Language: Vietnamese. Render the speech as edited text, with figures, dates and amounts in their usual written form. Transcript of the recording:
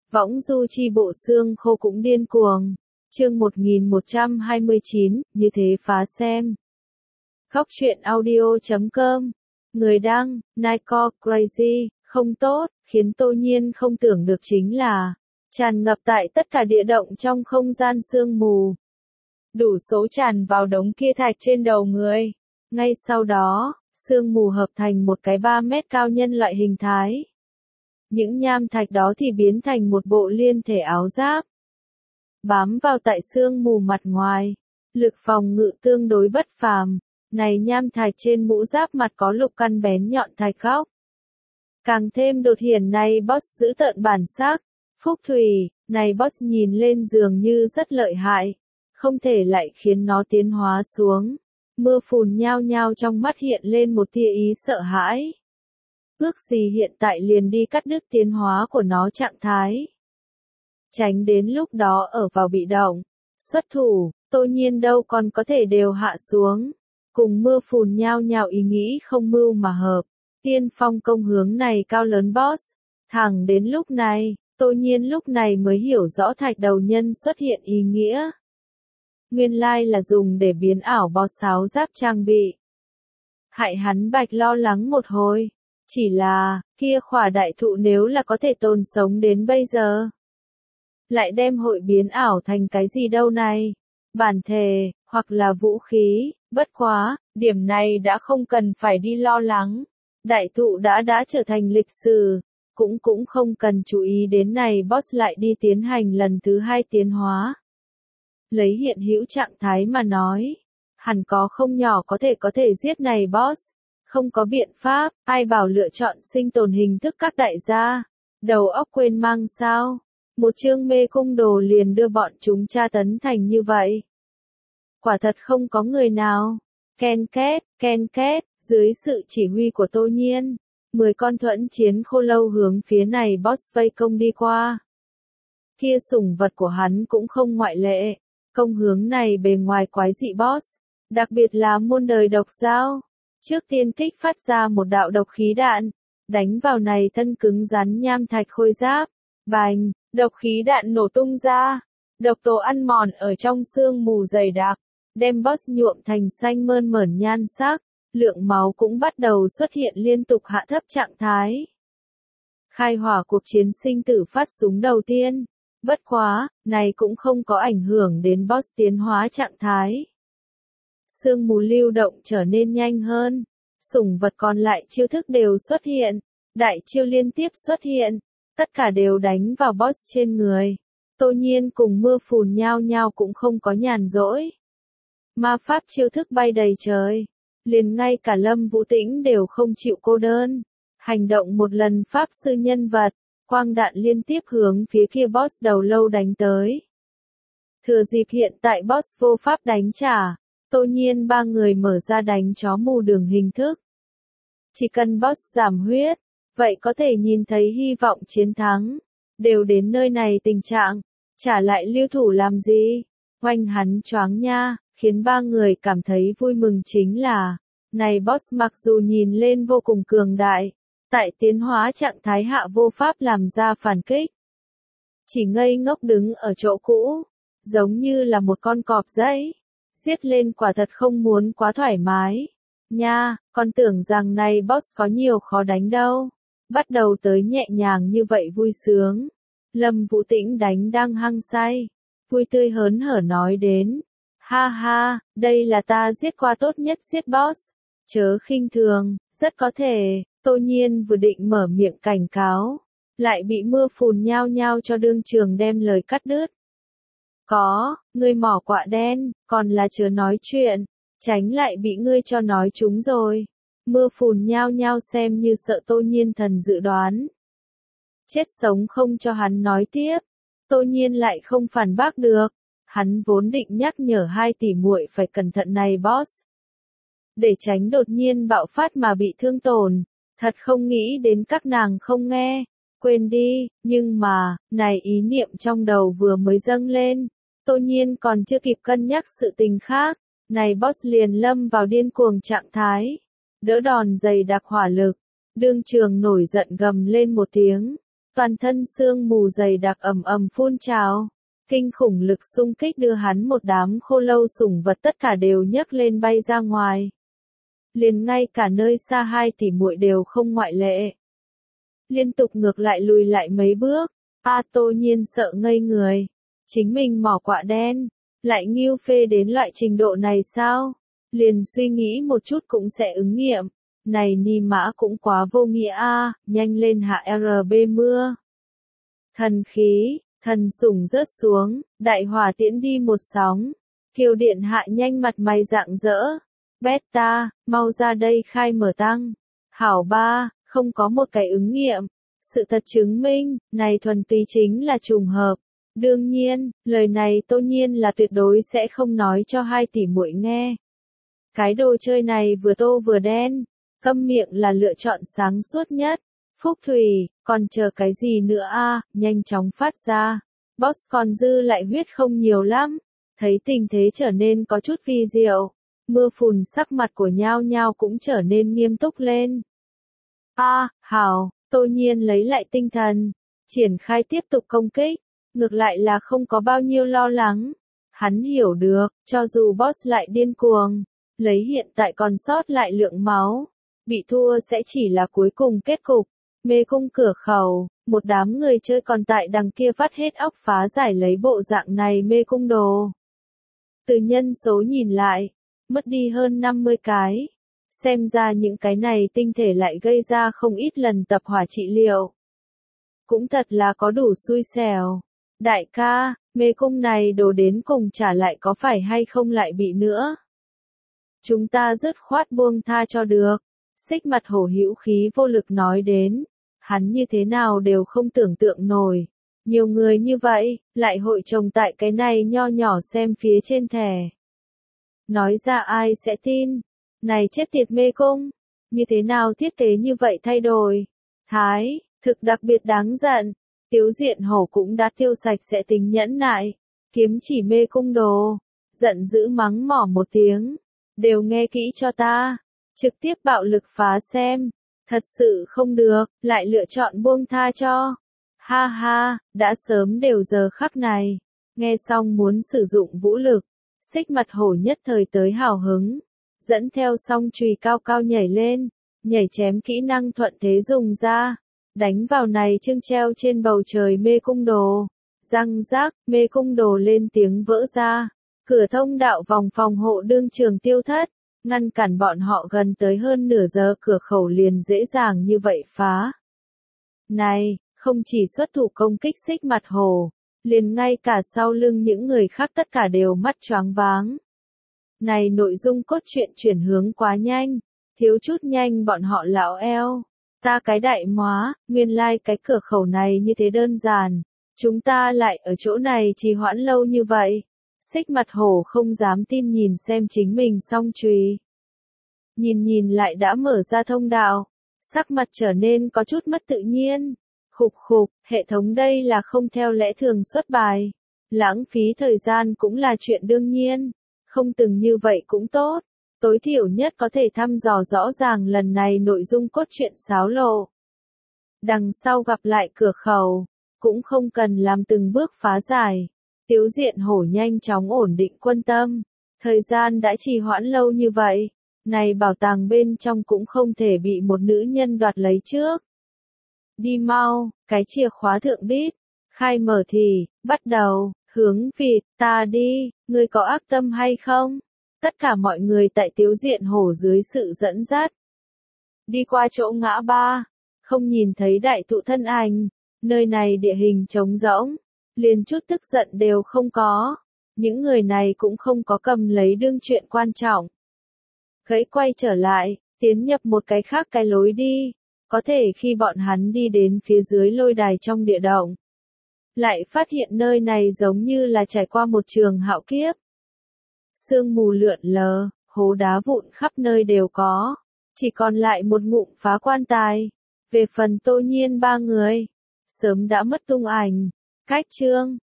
Võng du chi bộ xương khô cũng điên cuồng. Chương 1129, như thế phá xem. Góc truyện audio.com. Người đăng, Nico Crazy, không tốt, khiến Tô Nhiên không tưởng được chính là tràn ngập tại tất cả địa động trong không gian sương mù. Đủ số tràn vào đống kia thạch trên đầu người. Ngay sau đó, sương mù hợp thành một cái 3 mét cao nhân loại hình thái. Những nham thạch đó thì biến thành một bộ liên thể áo giáp. Bám vào tại sương mù mặt ngoài. Lực phòng ngự tương đối bất phàm. Này nham thạch trên mũ giáp mặt có lục căn bén nhọn thạch góc. Càng thêm đột hiển này boss giữ tợn bản sắc. Phúc Thủy, này boss nhìn lên dường như rất lợi hại. Không thể lại khiến nó tiến hóa xuống. Mưa phùn nhao nhao trong mắt hiện lên một tia ý sợ hãi. Ước gì hiện tại liền đi cắt đứt tiến hóa của nó trạng thái. Tránh đến lúc đó ở vào bị động. Xuất thủ, Tô Nhiên đâu còn có thể đều hạ xuống. Cùng mưa phùn nhao nhao ý nghĩ không mưu mà hợp. Tiên phong công hướng này cao lớn boss. Thẳng đến lúc này, Tô Nhiên lúc này mới hiểu rõ thạch đầu nhân xuất hiện ý nghĩa. Nguyên lai là dùng để biến ảo boss áo giáp trang bị. Hại hắn Bạch lo lắng một hồi. Chỉ là, kia khỏa đại thụ nếu là có thể tồn sống đến bây giờ. Lại đem hội biến ảo thành cái gì đâu này? Bản thể, hoặc là vũ khí, bất quá, điểm này đã không cần phải đi lo lắng. Đại thụ đã trở thành lịch sử, cũng không cần chú ý đến này boss lại đi tiến hành lần thứ 2 tiến hóa. Lấy hiện hữu trạng thái mà nói, hẳn có không nhỏ có thể giết này boss. Không có biện pháp, ai bảo lựa chọn sinh tồn hình thức các đại gia. Đầu óc quên mang sao? Một chương mê cung đồ liền đưa bọn chúng tra tấn thành như vậy. Quả thật không có người nào. Ken két, dưới sự chỉ huy của Tô Nhiên. 10 con thuẫn chiến khô lâu hướng phía này boss vây công đi qua. Kia sủng vật của hắn cũng không ngoại lệ. Công hướng này bề ngoài quái dị boss. Đặc biệt là muôn đời độc dao. Trước tiên kích phát ra một đạo độc khí đạn, đánh vào này thân cứng rắn nham thạch khôi giáp, bành, độc khí đạn nổ tung ra, độc tố ăn mòn ở trong sương mù dày đặc, đem boss nhuộm thành xanh mơn mởn nhan sắc, lượng máu cũng bắt đầu xuất hiện liên tục hạ thấp trạng thái. Khai hỏa cuộc chiến sinh tử phát súng đầu tiên, bất quá, này cũng không có ảnh hưởng đến boss tiến hóa trạng thái. Sương mù lưu động trở nên nhanh hơn, sủng vật còn lại chiêu thức đều xuất hiện, đại chiêu liên tiếp xuất hiện, tất cả đều đánh vào boss trên người. Tô Nhiên cùng mưa phùn nhao nhao cũng không có nhàn rỗi. Ma pháp chiêu thức bay đầy trời, liền ngay cả Lâm Vũ Tĩnh đều không chịu cô đơn. Hành động một lần pháp sư nhân vật, quang đạn liên tiếp hướng phía kia boss đầu lâu đánh tới. Thừa dịp hiện tại boss vô pháp đánh trả. Tô Nhiên 3 người mở ra đánh chó mù đường hình thức. Chỉ cần boss giảm huyết, vậy có thể nhìn thấy hy vọng chiến thắng. Đều đến nơi này tình trạng, trả lại lưu thủ làm gì? Oanh hắn choáng nha, khiến 3 người cảm thấy vui mừng chính là, này boss mặc dù nhìn lên vô cùng cường đại, tại tiến hóa trạng thái hạ vô pháp làm ra phản kích. Chỉ ngây ngốc đứng ở chỗ cũ, giống như là một con cọp dẫy. Giết lên quả thật không muốn quá thoải mái. Nha, con tưởng rằng này boss có nhiều khó đánh đâu. Bắt đầu tới nhẹ nhàng như vậy vui sướng. Lâm Vũ Tĩnh đánh đang hăng say. Vui tươi hớn hở nói đến. Ha ha, đây là ta giết qua tốt nhất giết boss. Chớ khinh thường, rất có thể. Tô Nhiên vừa định mở miệng cảnh cáo. Lại bị mưa phùn nhao nhao cho đương trường đem lời cắt đứt. Có, ngươi mỏ quạ đen, còn là chớ nói chuyện, tránh lại bị ngươi cho nói chúng rồi. Mưa phùn nhao nhao xem như sợ Tô Nhiên thần dự đoán. Chết sống không cho hắn nói tiếp, Tô Nhiên lại không phản bác được, hắn vốn định nhắc nhở 2 tỷ muội phải cẩn thận này boss. Để tránh đột nhiên bạo phát mà bị thương tổn, thật không nghĩ đến các nàng không nghe, quên đi, nhưng mà, này ý niệm trong đầu vừa mới dâng lên. Tô Nhiên còn chưa kịp cân nhắc sự tình khác, này boss liền lâm vào điên cuồng trạng thái, đỡ đòn dày đặc hỏa lực, đương trường nổi giận gầm lên một tiếng, Toàn thân sương mù dày đặc ầm ầm phun trào. Kinh khủng lực xung kích đưa hắn một đám khô lâu sủng vật tất cả đều nhấc lên bay ra ngoài. Liền ngay cả nơi xa hai tỷ muội đều không ngoại lệ. Liên tục ngược lại lùi lại mấy bước. Tô Nhiên sợ ngây người. Chính mình mỏ quạ đen. Lại nghiêu phê đến loại trình độ này sao? Liền suy nghĩ một chút cũng sẽ ứng nghiệm. Này ni mã cũng quá vô nghĩa a, nhanh lên hạ RB mưa. Thần khí, thần sủng rớt xuống, đại hỏa tiễn đi một sóng. Kiều điện hạ nhanh mặt mày rạng rỡ. Beta, mau ra đây khai mở tăng. Hảo ba, không có một cái ứng nghiệm. Sự thật chứng minh, này thuần túy chính là trùng hợp. Đương nhiên, lời này Tô Nhiên là tuyệt đối sẽ không nói cho hai tỷ muội nghe. Cái đồ chơi này vừa tô vừa đen, câm miệng là lựa chọn sáng suốt nhất. Phúc Thủy, còn chờ cái gì nữa a, nhanh chóng phát ra. Boss còn dư lại huyết không nhiều lắm. Thấy tình thế trở nên có chút vi diệu. Mưa phùn sắc mặt của Nhao Nhao cũng trở nên nghiêm túc lên. Hảo, Tô Nhiên lấy lại tinh thần. Triển khai tiếp tục công kích. Ngược lại là không có bao nhiêu lo lắng. Hắn hiểu được, cho dù boss lại điên cuồng, lấy hiện tại còn sót lại lượng máu, bị thua sẽ chỉ là cuối cùng kết cục. Mê cung cửa khẩu, một đám người chơi còn tại đằng kia vắt hết óc phá giải lấy bộ dạng này mê cung đồ. Từ nhân số nhìn lại, mất đi hơn 50 cái. Xem ra những cái này tinh thể lại gây ra không ít lần tập hỏa trị liệu. Cũng thật là có đủ xui xẻo. Đại ca, mê cung này đồ đến cùng trả lại có phải hay không lại bị nữa. Chúng ta dứt khoát buông tha cho được. Xích mặt hổ hữu khí vô lực nói đến. Hắn như thế nào đều không tưởng tượng nổi. Nhiều người như vậy, lại hội chồng tại cái này nho nhỏ xem phía trên thẻ. Nói ra ai sẽ tin. Này chết tiệt mê cung. Như thế nào thiết kế như vậy thay đổi. Thái, thực đặc biệt đáng giận. Tiếu Diện Hổ cũng đã tiêu sạch sẽ tính nhẫn nại. Kiếm chỉ mê cung đồ. Giận dữ mắng mỏ một tiếng. Đều nghe kỹ cho ta. Trực tiếp bạo lực phá xem. Thật sự không được, lại lựa chọn buông tha cho. Ha ha, đã sớm đều giờ khắc này. Nghe xong muốn sử dụng vũ lực. Xích mặt hổ nhất thời tới hào hứng. Dẫn theo song chùy cao cao nhảy lên. Nhảy chém kỹ năng thuận thế dùng ra. Đánh vào này trưng treo trên bầu trời mê cung đồ. Răng rác, mê cung đồ lên tiếng vỡ ra. Cửa thông đạo vòng phòng hộ đương trường tiêu thất. Ngăn cản bọn họ gần tới hơn nửa giờ cửa khẩu liền dễ dàng như vậy phá. Này, không chỉ xuất thủ công kích xích mặt hổ, liền ngay cả sau lưng những người khác tất cả đều mắt choáng váng. Này nội dung cốt truyện chuyển hướng quá nhanh, thiếu chút nhanh bọn họ lão eo. Ta cái đại móa, nguyên lai cái cửa khẩu này như thế đơn giản, chúng ta lại ở chỗ này trì hoãn lâu như vậy. Xích mặt hổ không dám tin nhìn xem chính mình song chùy. Nhìn lại đã mở ra thông đạo, sắc mặt trở nên có chút mất tự nhiên. Khục khục, hệ thống đây là không theo lẽ thường xuất bài. Lãng phí thời gian cũng là chuyện đương nhiên. Không từng như vậy cũng tốt. Tối thiểu nhất có thể thăm dò rõ ràng lần này nội dung cốt truyện xáo lộ. Đằng sau gặp lại cửa khẩu, cũng không cần làm từng bước phá giải. Tiếu Diện Hổ nhanh chóng ổn định quân tâm. Thời gian đã trì hoãn lâu như vậy. Này bảo tàng bên trong cũng không thể bị một nữ nhân đoạt lấy trước. Đi mau, cái chìa khóa thượng đít. Khai mở thì, bắt đầu, hướng vịt, ta đi, ngươi có ác tâm hay không? Tất cả mọi người tại Tiếu Diện Hổ dưới sự dẫn dắt. Đi qua chỗ ngã ba, không nhìn thấy đại thụ thân ảnh. Nơi này địa hình trống rỗng. Liền chút tức giận đều không có. Những người này cũng không có cầm lấy đương chuyện quan trọng. Gãy quay trở lại, tiến nhập một cái khác cái lối đi. Có thể khi bọn hắn đi đến phía dưới lôi đài trong địa động, lại phát hiện nơi này giống như là trải qua một trường hạo kiếp. Sương mù lượn lờ, hố đá vụn khắp nơi đều có. Chỉ còn lại một ngụm phá quan tài. Về phần Tô Nhiên ba người, sớm đã mất tung ảnh. Cách chương